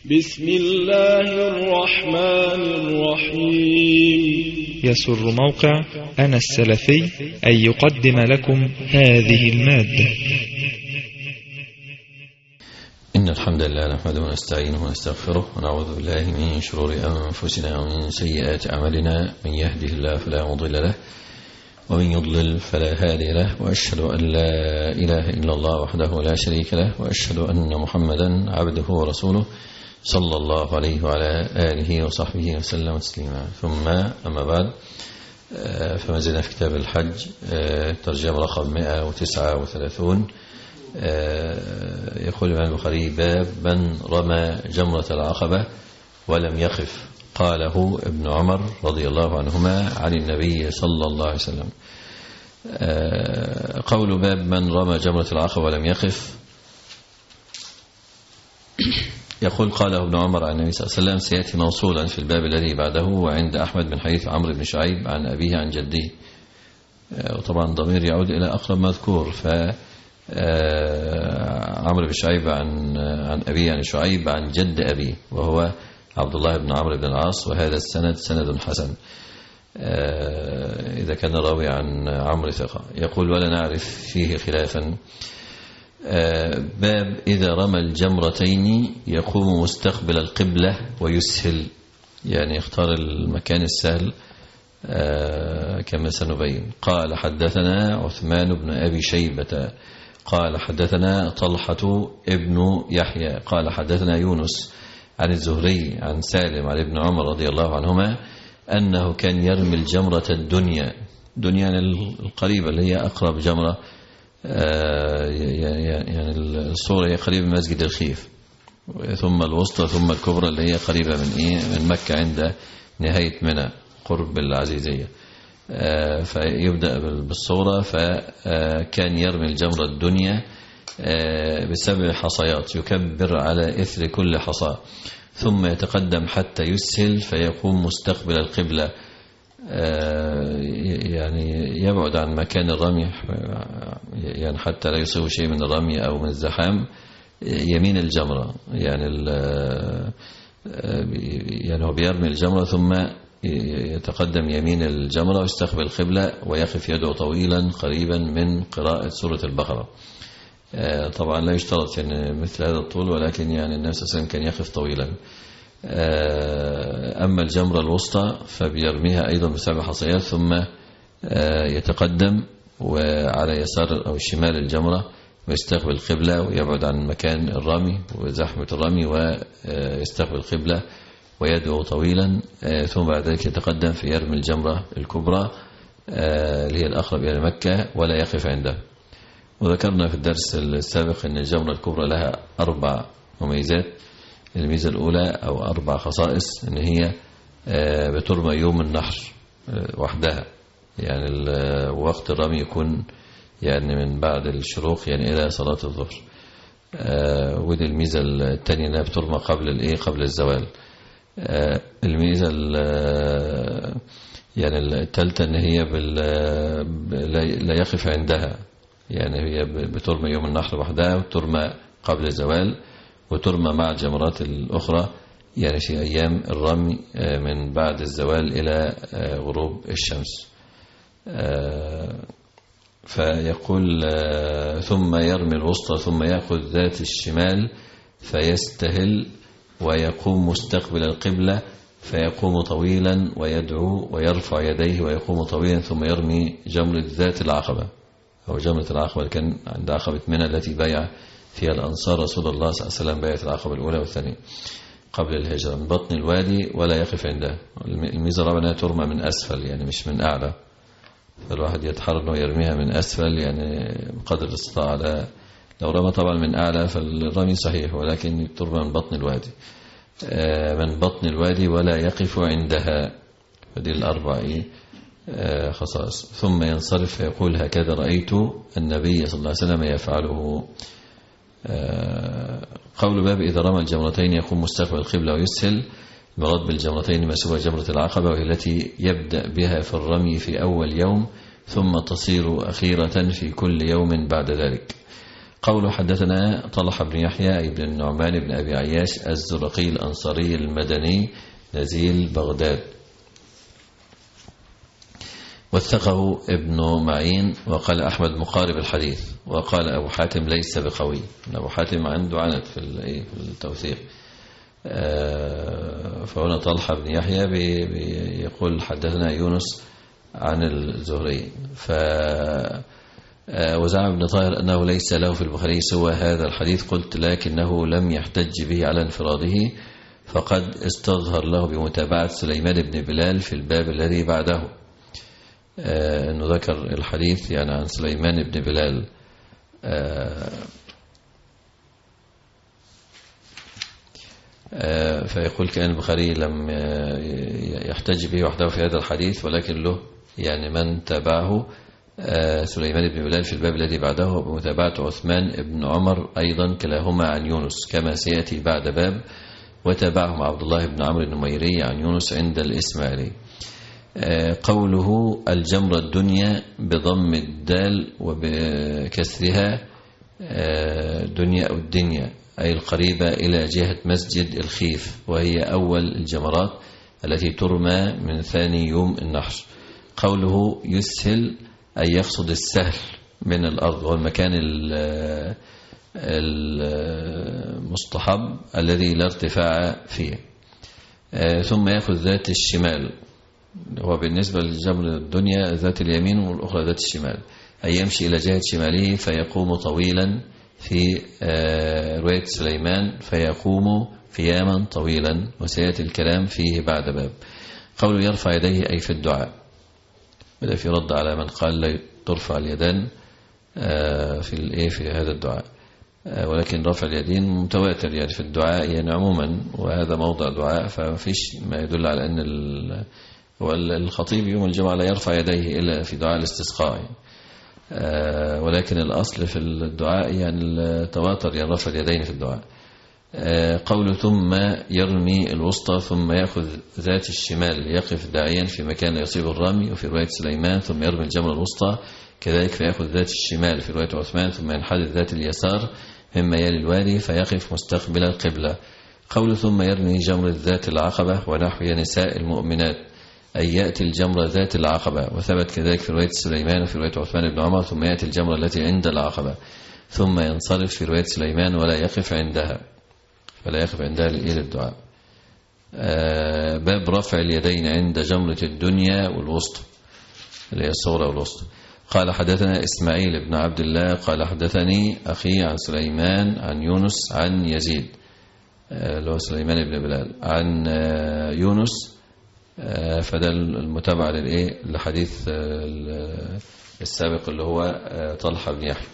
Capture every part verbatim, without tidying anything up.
بسم الله الرحمن الرحيم. يسر موقع أنا السلفي أن يقدم لكم هذه المادة. إن الحمد لله نحمده ونستعينه ونستغفره ونعوذ بالله من شرور أنفسنا ومن سيئات أعمالنا، من يهده الله فلا مضل له ومن يضلل فلا هادي له، وأشهد أن لا إله إلا الله وحده لا شريك له، وأشهد أن محمدا عبده ورسوله صلى الله عليه وعلى آله وصحبه وسلم تسليما. ثم أما بعد، فما زلنا في كتاب الحج، ترجمة رقم مئة وتسعة وثلاثون. يقول الإمام البخاري: باب من رمى جمرة العقبة ولم يخف، قاله ابن عمر رضي الله عنهما عن النبي صلى الله عليه وسلم. قول باب من رمى جمرة العقبة ولم يخف، يقول قاله ابن عمر عن النبي صلى الله عليه وسلم، سيأتي موصولا في الباب الذي بعده، وعند أحمد من حديث عمرو بن شعيب عن أبيه عن جده. وطبعا ضمير يعود إلى أقرب مذكور، ف عمرو بن شعيب عن عن أبيه عن شعيب عن جد أبيه، وهو عبد الله بن عمرو بن العاص، وهذا السند سند حسن إذا كان راوي عن عمرو ثقة. يقول: ولا نعرف فيه خلافا. باب إذا رمى الجمرتين يقوم مستقبل القبلة ويسهل، يعني يختار المكان السهل كما سنبين. قال: حدثنا عثمان بن أبي شيبة قال حدثنا طلحة ابن يحيى قال حدثنا يونس عن الزهري عن سالم عن ابن عمر رضي الله عنهما أنه كان يرمي الجمرة الدنيا، دنيا القريبة اللي هي أقرب جمرة، يعني الصورة هي قريبة من مسجد الخيف، ثم الوسطى ثم الكبرى اللي هي قريبة من إيه من مكة عند نهاية منى قرب العزيزية. فيبدأ بالصورة، فكان يرمي الجمرة الدنيا بسبع حصيات، يكبر على إثر كل حصى، ثم يتقدم حتى يسهل فيقوم مستقبل القبلة، يعني يبعد عن مكان الرمي، يعني حتى لا يصيب شيء من الرمي أو من الزحام، يمين الجمرة، يعني يعني هو بيرمي الجمرة ثم يتقدم يمين الجمرة ويستقبل القبلة ويقف يدعو طويلا قريبا من قراءة سورة البقرة. طبعا لا يشترط يعني مثل هذا الطول، ولكن يعني النبي صلى الله عليه وسلم كان يقف طويلا. أما الجمرة الوسطى فبيرميها أيضا بسبع حصيات، ثم يتقدم وعلى يسار أو شمال الجمرة ويستقبل القبلة ويبعد عن مكان الرمي وزحمة الرمي ويستقبل القبلة ويدعو طويلا، ثم بعد ذلك يتقدم في يرمي الجمرة الكبرى اللي هي الأقرب إلى مكة ولا يقف عندها. وذكرنا في الدرس السابق أن الجمرة الكبرى لها أربع مميزات. الميزة الأولى أو أربع خصائص، أن هي بترمى يوم النحر وحدها، يعني وقت الرمي يكون يعني من بعد الشروق يعني إلى صلاة الظهر. ودي الميزة الثانية أنها بترمى قبل الإيه قبل الزوال. الميزة يعني الثالثة أن هي لا يقف عندها، يعني هي بترمى يوم النحر وحدها، وترمى قبل الزوال، وترمى مع الجمرات الأخرى يعني في أيام الرمي من بعد الزوال إلى غروب الشمس. فيقول: ثم يرمي الوسطى ثم يأخذ ذات الشمال فيستهل ويقوم مستقبل القبلة فيقوم طويلا ويدعو ويرفع يديه ويقوم طويلا، ثم يرمي جمرة ذات العقبة أو جمرة العقبة اللي كان عند عقبة منى التي بايع فيها الأنصار رسول الله صلى الله عليه وسلم بيعة العقبة الأولى والثانية قبل الهجرة، من بطن الوادي ولا يقف عندها. الميزة الرابعة أنها ترمى من أسفل، يعني مش من أعلى، فالواحد يتحرى أنه يرميها من أسفل يعني بقدر الاستطاعة. لو رمى طبعا من أعلى فالرمي صحيح، ولكن ترمى من بطن الوادي من بطن الوادي ولا يقف عندها. فدي الأربع خصائص. ثم ينصرف فيقول: هكذا رأيت النبي صلى الله عليه وسلم يفعله. قول باب إذا رمى الجمرتين يقوم مستقبل القبلة ويسهل، المراد بالجمرتين ما سوى جمرة العقبة، وهي التي يبدأ بها في الرمي في أول يوم ثم تصير أخيرة في كل يوم بعد ذلك. قوله حدثنا طلحة بن يحيى بن النعمان بن أبي عياش الزرقي الأنصاري المدني نزيل بغداد، وثقه ابن معين وقال أحمد مقارب الحديث، وقال أبو حاتم ليس بقوي. أبو حاتم عنده عنت في التوثيق. فهنا طلحة بن يحيى يقول حدثنا يونس عن الزهري. ف وزعم ابن طاهر أنه ليس له في البخاري سوى هذا الحديث. قلت لكنه لم يحتج به على انفراده، فقد استظهر له بمتابعة سليمان بن بلال في الباب الذي بعده. أنه ذكر الحديث يعني عن سليمان بن بلال. فيقول كأن البخاري لم يحتج به وحده في هذا الحديث، ولكن له يعني من تابعه سليمان بن بلال في الباب الذي بعده بمتابعة عثمان بن عمر أيضا كلاهما عن يونس كما سيأتي بعد باب. وتابعهم عبد الله بن عمرو النميري عن يونس عند الإسماعيلي. قوله الجمرة الدنيا بضم الدال وبكسرها دنيا أو الدنيا، أي القريبة إلى جهة مسجد الخيف، وهي أول الجمرات التي ترمى من ثاني يوم النحر. قوله يسهل أي يقصد السهل من الأرض، والمكان المستحب الذي لا ارتفاع فيه. ثم يأخذ ذات الشمال، هو بالنسبة للجمرة الدنيا ذات اليمين والأخرى ذات الشمال، أي يمشي إلى جهة شماله فيقوم طويلا في رواية سليمان فيقوم قياما طويلا، وسيأتي الكلام فيه بعد باب. قوله يرفع يديه أي في الدعاء، بدأ في رد على من قال لا ترفع اليدان في في هذا الدعاء، ولكن رفع اليدين متواتر يعني في الدعاء يعني عموما، وهذا موضع دعاء ففيش ما يدل على أن الخطيب يوم الجمعة لا يرفع يديه إلا في دعاء الاستسقاء، ولكن الأصل في الدعاء يعني التواتر يعني رفع اليدين في الدعاء. قوله ثم يرمي الوسطى ثم يأخذ ذات الشمال يقف داعيا في مكان يصيب الرمي، وفي رواية سليمان ثم يرمي الجمرة الوسطى كذلك فيأخذ ذات الشمال في رواية عثمان ثم ينحدر ذات اليسار مما يلي الوادي فيقف مستقبل القبلة. قوله ثم يرمي جمرة ذات العقبة ونحو نساء المؤمنات، أي يأتي الجمرة ذات العقبة، وثبت كذلك في رواية سليمان وفي رواية عثمان بن عمر ثم يأتي الجمرة التي عند العقبة ثم ينصرف في رواية سليمان ولا يقف عندها، فلا يقف عندها للدعاء. باب رفع اليدين عند جمرة الدنيا والوسطى اللي هي الصغرى والوسطى. قال حدثنا إسماعيل بن عبد الله قال حدثني أخي عن سليمان عن يونس عن يزيد اللي هو سليمان بن بلال عن يونس، فده المتابعة للإيه لحديث السابق اللي هو طلحة بن يحيى.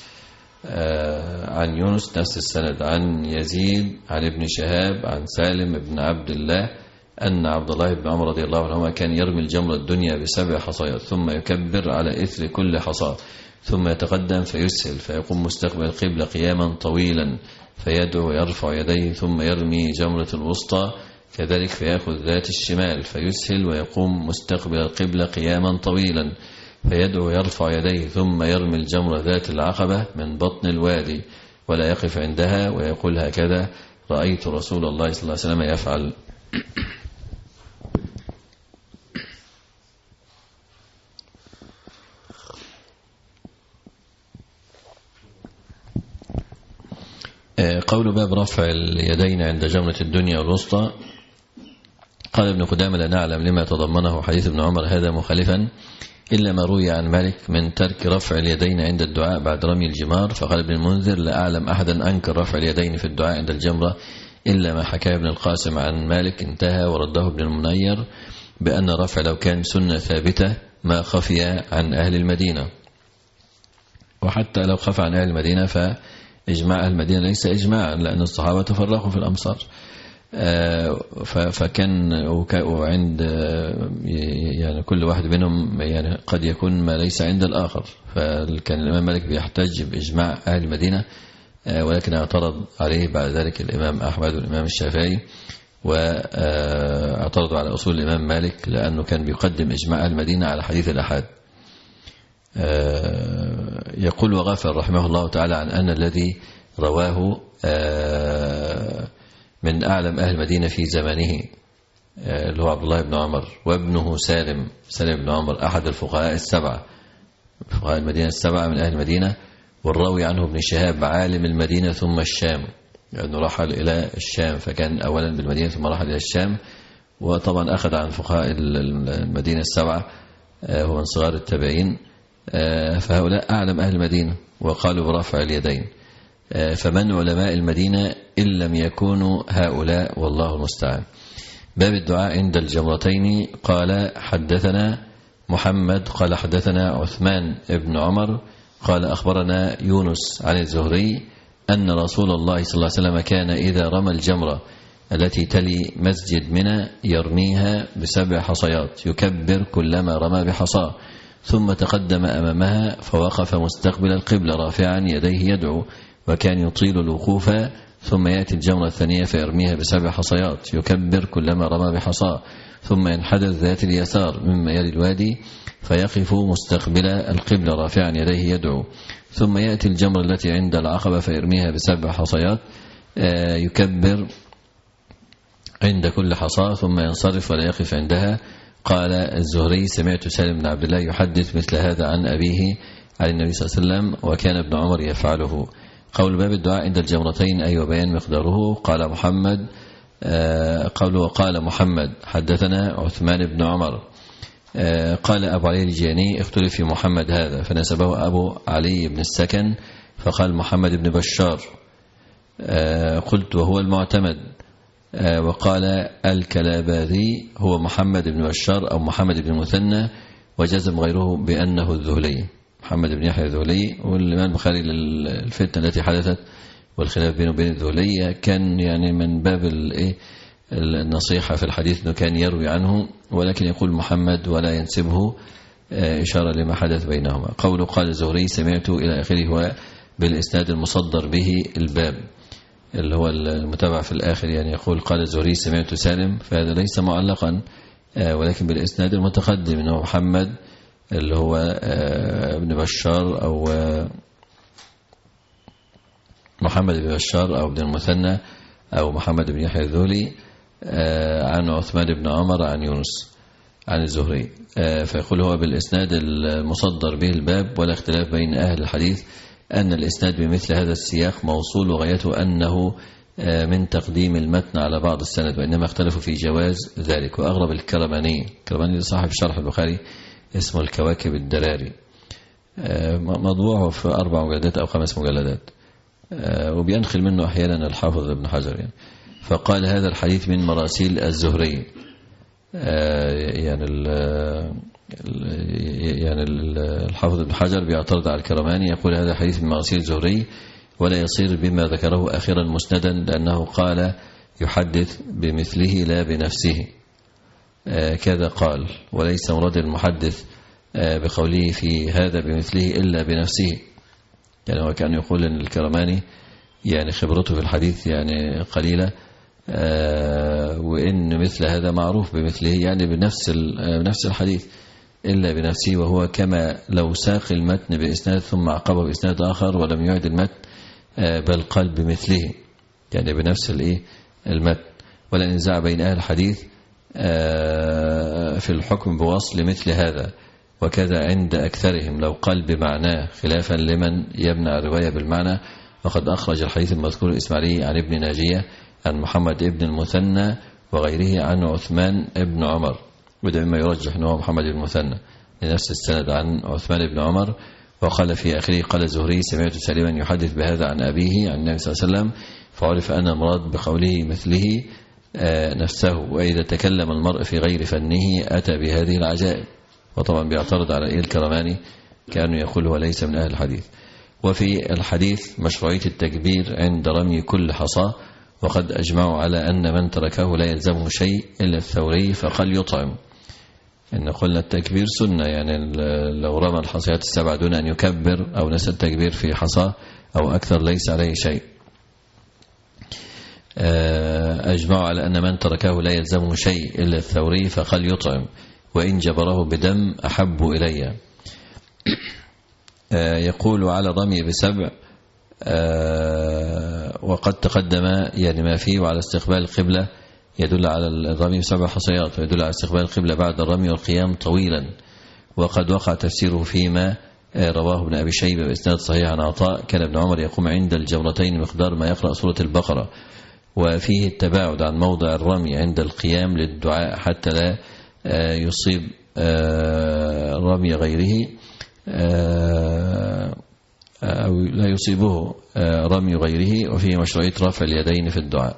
عن يونس نفس السند عن يزيد عن ابن شهاب عن سالم بن عبد الله أن عبد الله بن عمر رضي الله عنهما كان يرمي الجمرة الدنيا بسبع حصيات ثم يكبر على إثر كل حصاة ثم يتقدم فيسهل فيقوم مستقبل القبلة قياما طويلا فيدعو ويرفع يديه ثم يرمي جمرة الوسطى كذلك فيأخذ ذات الشمال فيسهل ويقوم مستقبل القبلة قياما طويلا فيدعو ويرفع يديه ثم يرمي الجمرة ذات العقبة من بطن الوادي ولا يقف عندها ويقول هكذا رأيت رسول الله صلى الله عليه وسلم يفعل. قول باب رفع اليدين عند جمرة الدنيا والوسطى. قال ابن قدامة لا نعلم لما تضمنه حديث ابن عمر هذا مخالفا إلا ما روي عن مالك من ترك رفع اليدين عند الدعاء بعد رمي الجمار. فقال ابن المنذر لا أعلم أحدا أنكر رفع اليدين في الدعاء عند الجمرة إلا ما حكى ابن القاسم عن مالك انتهى، ورده ابن المنير بأن رفع لو كان سنة ثابتة ما خفي عن أهل المدينة، وحتى لو خفى عن أهل المدينة فإجماع أهل المدينة ليس إجماعا لأن الصحابة تفرقوا في الأمصار، فكان وعند يعني كل واحد منهم يعني قد يكون ما ليس عند الآخر، فكان الإمام مالك بيحتج بإجماع أهل المدينة، ولكن اعترض عليه بعد ذلك الإمام أحمد والإمام الشافعي واعترضوا على أصول الإمام مالك لأنه كان بيقدم إجماع أهل المدينة على حديث الأحاد. يقول وغفر رحمه الله تعالى عن أن الذي رواه من أعلم أهل المدينة في زمانه اللي هو عبد الله بن عمر وابنه سالم سالم بن عمر أحد الفقهاء السبعة فقهاء المدينة السبعة من أهل المدينة، والراوي عنه ابن شهاب عالم المدينة ثم الشام، لأنه يعني رحل إلى الشام فكان أولا بالمدينة ثم رحل إلى الشام، وطبعا أخذ عن فقهاء المدينة السبعة هو من صغار التابعين، فهؤلاء أعلم أهل المدينة وقالوا برفع اليدين، فمن علماء المدينة إن لم يكونوا هؤلاء والله المستعان. باب الدعاء عند الجمرتين. قال حدثنا محمد قال حدثنا عثمان بن عمر قال أخبرنا يونس عن الزهري أن رسول الله صلى الله عليه وسلم كان إذا رمى الجمرة التي تلي مسجد منى يرميها بسبع حصيات يكبر كلما رمى بحصاه، ثم تقدم أمامها فوقف مستقبل القبلة رافعا يديه يدعو، وكان يطيل الوقوف، ثم يأتي الجمرة الثانية فيرميها بسبع حصيات يكبر كلما رمى بحصاه، ثم ينحدر ذات اليسار مما يلي الوادي فيقف مستقبل القبلة رافعا يديه يدعو، ثم يأتي الجمرة التي عند العقبة فيرميها بسبع حصيات يكبر عند كل حصاة ثم ينصرف ولا يقف عندها. قال الزهري سمعت سالم بن عبد الله يحدث مثل هذا عن أبيه عن النبي صلى الله عليه وسلم وكان ابن عمر يفعله. قول باب الدعاء عند الجمرتين أي وبيان مقداره. قال محمد قول وقال محمد حدثنا عثمان بن عمر قال أبو علي الجياني اختلف في محمد هذا فنسبه أبو علي بن السكن فقال محمد بن بشار، قلت وهو المعتمد، وقال الكلاباذي هو محمد بن بشار أو محمد بن مثنى، وجزم غيره بأنه الذهلي محمد بن يحيى الذهلي. والإمام البخاري للفتنة التي حدثت والخلاف بينه وبين الذهلي كان يعني من باب النصيحة في الحديث أنه كان يروي عنه ولكن يقول محمد ولا ينسبه إشارة لما حدث بينهما. قوله قال الزهري سمعت إلى آخره هو بالإسناد المصدر به الباب اللي هو المتابع في الآخر، يعني يقول قال الزهري سمعت سالم، فهذا ليس معلقا ولكن بالإسناد المتقدم أنه محمد اللي هو ابن بشار أو محمد بن بشار أو ابن المثنى أو محمد بن يحيى الذهلي عن عثمان بن عمر عن يونس عن الزهري، فيقول هو بالإسناد المصدر به الباب، ولا اختلاف بين أهل الحديث أن الإسناد بمثل هذا السياق موصول وغايته أنه من تقديم المتن على بعض السند، وإنما اختلفوا في جواز ذلك. وأغرب الكرماني الكرماني صاحب شرح البخاري اسمه الكواكب الدراري، مطبوعه في أربع مجلدات أو خمس مجلدات، وبينخل منه أحيانا الحافظ ابن حجر يعني. فقال هذا الحديث من مراسيل الزهري، يعني ال يعني الحافظ ابن حجر بيعترض على الكرماني يقول هذا حديث من مراسيل الزهري ولا يصير بما ذكره آخرا مسندا، لأنه قال يحدث بمثله لا بنفسه كذا قال، وليس مراد المحدث بقوله في هذا بمثله إلا بنفسه. يعني هو كان يقول أن الكرماني يعني خبرته في الحديث يعني قليلة، وإن مثل هذا معروف بمثله يعني بنفس بنفس الحديث إلا بنفسه، وهو كما لو ساق المتن بإسناد ثم عقبه بإسناد آخر ولم يعد المتن بل قال بمثله يعني بنفس الإيه المتن. ولا نزاع بين أهل الحديث في الحكم بوصل مثل هذا، وكذا عند أكثرهم لو قال بمعناه خلافا لمن يمنع الرواية بالمعنى. وقد أخرج الحديث المذكور الإسماعيلي عن ابن ناجية عن محمد ابن المثنى وغيره عن عثمان ابن عمر، وده مما يرجح أنه محمد بن المثنى لنفس السند عن عثمان بن عمر. وقال في آخره قال الزهري سمعت سالما يحدث بهذا عن أبيه عن النبي صلى الله عليه وسلم، فعرف أن المراد بقوله مثله نفسه، وإذا تكلم المرء في غير فنه أتى بهذه العجائب. وطبعا بيعترض على إيه الكرماني كانوا يقول هو ليس من أهل الحديث. وفي الحديث مشروعية التكبير عند رمي كل حصى، وقد أجمعوا على أن من تركه لا يلزمه شيء إلا الثوري فقال يطعم. إن قلنا التكبير سنة، يعني لو رمى الحصيات السبع دون أن يكبر أو نسى التكبير في حصى أو أكثر ليس عليه شيء. أجمعوا على أن من تركه لا يلزمه شيء إلا الثوري فقال يطعم، وإن جبره بدم أحب إلي. يقول على الرمي بسبع، وقد تقدم يعني ما فيه، وعلى استقبال القبلة يدل على الرمي بسبع حصيات، ويدل على استقبال القبلة بعد الرمي والقيام طويلا. وقد وقع تفسيره فيما رواه ابن أبي شيبة بإسناد صحيح عن عطاء كان ابن عمر يقوم عند الجمرتين مقدار ما يقرأ سورة البقرة، وفيه التباعد عن موضع الرمي عند القيام للدعاء حتى لا يصيب رمي غيره أو لا يصيبه رمي غيره، وفيه مشروعية رفع اليدين في الدعاء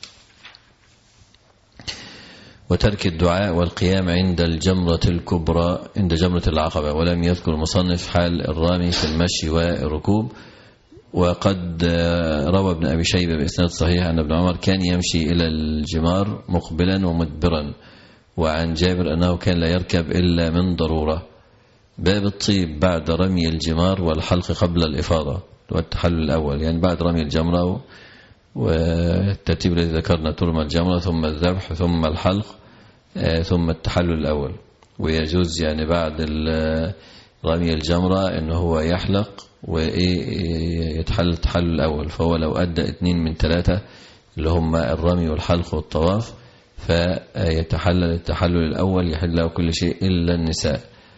وترك الدعاء والقيام عند الجمرة الكبرى عند جمرة العقبة. ولم يذكر المصنف حال الرامي في المشي والركوب. وقد روى ابن أبي شيبة بإسناد صحيح أن ابن عمر كان يمشي إلى الجمار مقبلا ومدبرا، وعن جابر أنه كان لا يركب إلا من ضرورة. باب الطيب بعد رمي الجمار والحلق قبل الإفاضة والتحلل الأول، يعني بعد رمي الجمرة والترتيب الذي ذكرنا، ترمى الجمرة ثم الذبح ثم الحلق ثم التحلل الأول. ويجوز يعني بعد رمي الجمرة أنه هو يحلق ويتحلل التحلل الأول، فهو لو أدى اثنين من ثلاثة اللي هم الرمي والحلق والطواف فيتحلل التحلل الأول، يحل له كل شيء إلا النساء،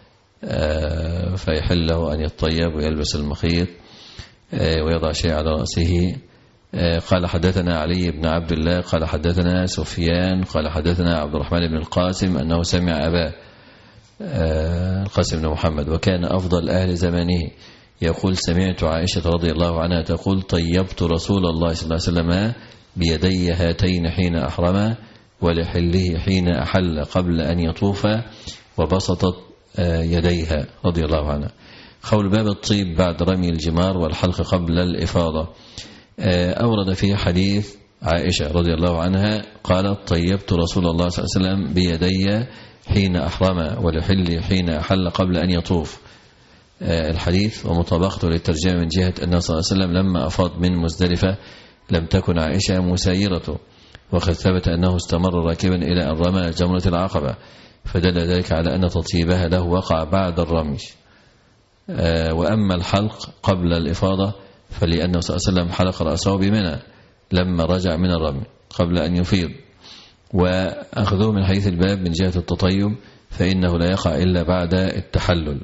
فيحل له أن يتطيب ويلبس المخيط ويضع شيء على رأسه. قال حدثنا علي بن عبد الله قال حدثنا سفيان قال حدثنا عبد الرحمن بن القاسم أنه سمع أباه القاسم بن محمد وكان أفضل أهل زمانه يقول سمعت عائشة رضي الله عنها تقول طيبت رسول الله صلى الله عليه وسلم بيدي هاتين حين أحرم ولحله حين أحل قبل أن يطوف وبسطت يديها رضي الله عنها. قول باب الطيب بعد رمي الجمار والحلق قبل الإفاضة. أورد فيه حديث عائشة رضي الله عنها قالت طيبت رسول الله صلى الله عليه وسلم بيدي حين أحرم ولحله حين أحل قبل أن يطوف. الحديث ومطابقته للترجمة من جهة أنه صلى الله عليه وسلم لما أفاض من مزدلفة لم تكن عائشة مسايرته، وقد ثبت أنه استمر راكبا إلى أن رمى جمرة العقبة، فدل ذلك على أن تطيبها له وقع بعد الرمي. وأما الحلق قبل الإفاضة فلأنه صلى الله عليه وسلم حلق رأسه بمنى لما رجع من الرمي قبل أن يفيض. وأخذوه من حديث الباب من جهة التطيب فإنه لا يقع إلا بعد التحلل.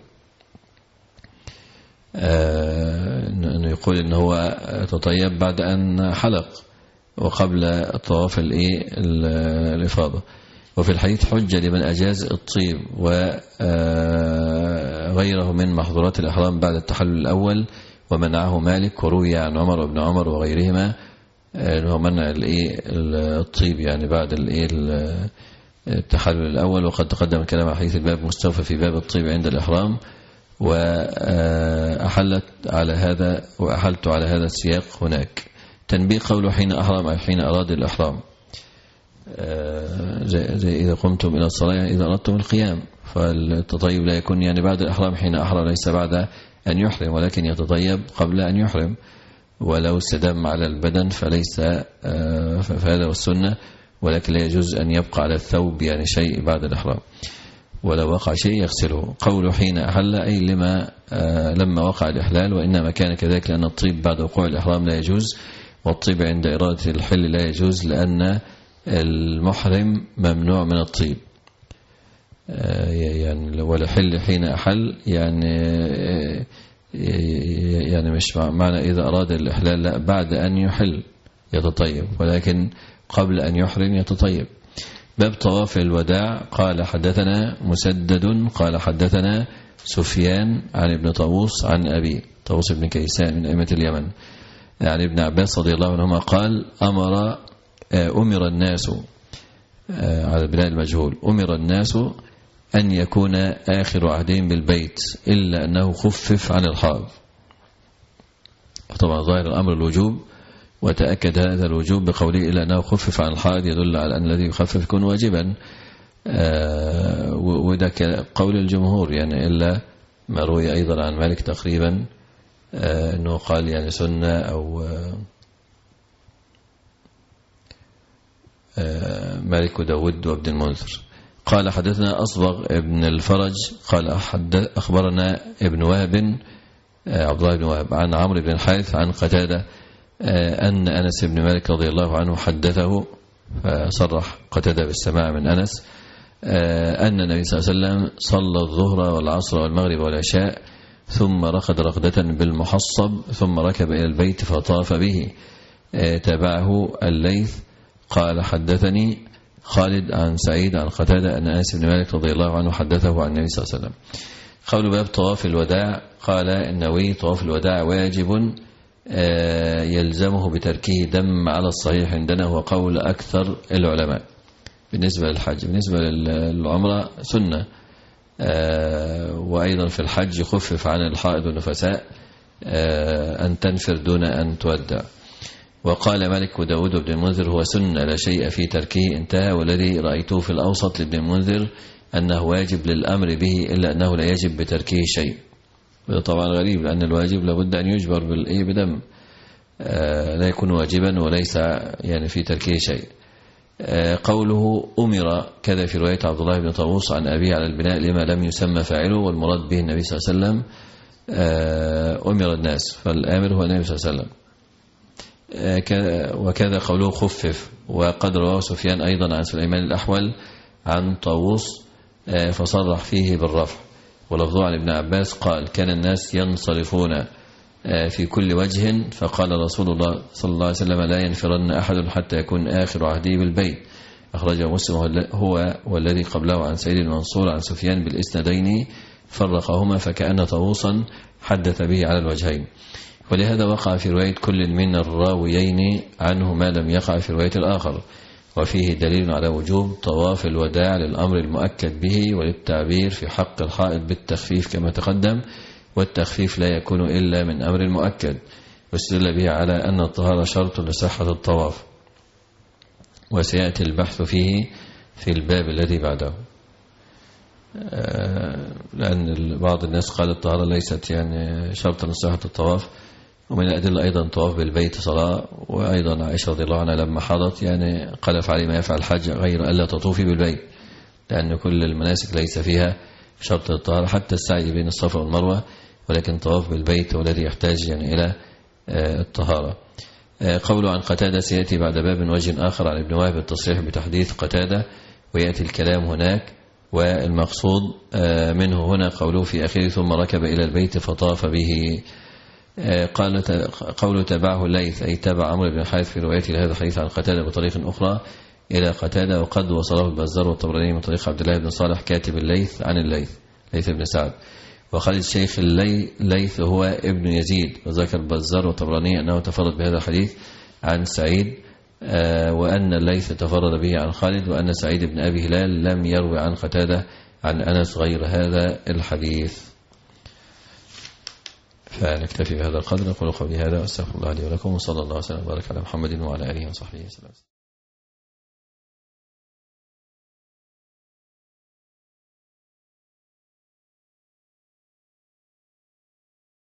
أنه يقول أنه هو تطيب بعد أن حلق وقبل الطواف الإفاضة. وفي الحديث حجة لمن أجاز الطيب وغيره من محظورات الإحرام بعد التحلل الأول، ومنعه مالك. وروي عن عمر وابن عمر وغيرهما أنه منع الطيب يعني بعد التحلل الأول. وقد تقدم كلام عن حديث الباب مستوفى في باب الطيب عند الإحرام، وأحلت على هذا وأحلت على هذا السياق هناك. تنبيه قوله حين أحرم أي حين أراد الإحرام، زي, زي إذا قمتم إلى الصلاة يعني إذا أردتم القيام. فالتطيب لا يكون يعني بعد الإحرام حين أحرم، ليس بعد أن يحرم، ولكن يتطيب قبل أن يحرم. ولو استدام على البدن فليس فهذا والسنة، ولكن لا يجوز أن يبقى على الثوب يعني شيء بعد الإحرام، ولو وقع شيء يغسله. قوله حين أحل أي لما لما وقع الإحلال، وإنما كان كذلك لأن الطيب بعد وقوع الإحرام لا يجوز، والطيب عند إرادة الحل لا يجوز، لأن المحرم ممنوع من الطيب. يعني ولحل حين أحل يعني يعني مش معنى إذا أراد الإحلال، لا، بعد أن يحل يتطيب، ولكن قبل أن يحرم يتطيب. باب طواف الوداع. قال حدثنا مسدد قال حدثنا سفيان عن ابن طاووس عن أبي طاووس بن كيسان من أئمة اليمن عن ابن عباس رضي الله عنهما قال أمر أمر الناس على بناء المجهول أمر الناس أن يكون آخر عهدهم بالبيت إلا أنه خفف عن الحائض. طبعا ظاهر الأمر الوجوب، وتأكد هذا الوجوب بقوله إلا أنه خفف عن الحائض، يدل على أن الذي يخفف يكون واجبا. وده قول الجمهور يعني، إلا ما روي أيضا عن مالك تقريبا أنه قال يعني سنة أو مالك وداود وابن المنذر. قال حدثنا أصبغ ابن الفرج قال أخبرنا ابن وهب عبد الله بن وهب عن عمرو بن الحارث عن قتادة أن أنس بن مالك رضي الله عنه حدثه، فصرح قتادة بالسماع من أنس، أن النبي صلى الله عليه وسلم صلى الظهر والعصر والمغرب والعشاء ثم رقد رقدة بالمحصب ثم ركب إلى البيت فطاف به. تابعه الليث قال حدثني خالد عن سعيد عن قتادة أن أنس بن مالك رضي الله عنه حدثه عن النبي صلى الله عليه وسلم. قول باب طواف الوداع، قال النووي طواف الوداع واجب يلزمه بتركه دم على الصحيح عندنا، هو قول أكثر العلماء. بالنسبة للحج، بالنسبة للعمرة سنة، وأيضا في الحج خفف عن الحائض والنفساء أن تنفر دون أن تودع. وقال مالك وداود بن المنذر هو سنة لا شيء في تركه انتهى، والذي رأيته في الأوسط لابن المنذر أنه واجب للأمر به إلا أنه لا يجب بتركه شيء. طبعا غريب، لأن الواجب لابد أن يجبر بالإيه بدم، لا يكون واجبا وليس يعني في تركه شيء. قوله أمر كذا في رواية عبد الله بن طاووس عن أبيه على البناء لما لم يسمى فاعله، والمراد به النبي صلى الله عليه وسلم. أمر الناس، فالآمر هو النبي صلى الله عليه وسلم. وكذا قوله خفف، وقد رواه سفيان أيضا عن سليمان الأحول عن طاووس فصرح فيه بالرفع. ولفظه عن ابن عباس قال كان الناس ينصرفون في كل وجه، فقال رسول الله صلى الله عليه وسلم لا ينفرن أحد حتى يكون آخر عهده بالبيت. أخرجه مسلم هو والذي قبله عن سيد المنصور عن سفيان بالإسنادين فرقهما، فكأن طاووسا حدث به على الوجهين. ولهذا وقع في رواية كل من الراويين عنه ما لم يقع في رواية الآخر، وفيه دليل على وجوب طواف الوداع للأمر المؤكد به، وللتعبير في حق الحائض بالتخفيف كما تقدم، والتخفيف لا يكون إلا من أمر المؤكد، واستدل به على أن الطهارة شرط لصحة الطواف، وسيأتي البحث فيه في الباب الذي بعده. لأن بعض الناس قال الطهارة ليست يعني شرطا لصحة الطواف. ومن الأدلة أيضا طواف بالبيت صلاة، وأيضا عائشة رضي الله عنها لما حضت يعني قال افعلي ما يفعل الحج غير ألا تطوفي بالبيت، لأن كل المناسك ليس فيها شرط الطهارة، حتى السعي بين الصفا والمروة، ولكن طواف بالبيت هو الذي يحتاج يعني إلى الطهارة. قوله عن قتادة سيأتي بعد باب وجه آخر عن ابن وهب التصريح بتحديث قتادة، ويأتي الكلام هناك. والمقصود منه هنا قوله في أخير ثم ركب إلى البيت فطاف به. قال قوله تبعه الليث أي تبع عمرو بن الحارث في روايته لهذا الحديث عن قتادة بطريق أخرى إلى قتادة، وقد وصله البزار والطبراني من طريق عبد الله بن صالح كاتب الليث عن الليث ليث بن سعد. وقال الشيخ الليث هو ابن يزيد، وذكر البزار والطبراني أنه تفرد بهذا الحديث عن سعيد، وأن الليث تفرد به عن خالد، وأن سعيد بن أبي هلال لم يروي عن قتادة عن أنس غير هذا الحديث. فنكتفي بهذا القدر. نقول قولي هذا واستغفر الله لي ولكم، وصلى الله وسلم وبارك على محمد وعلى آله وصحبه وسلم.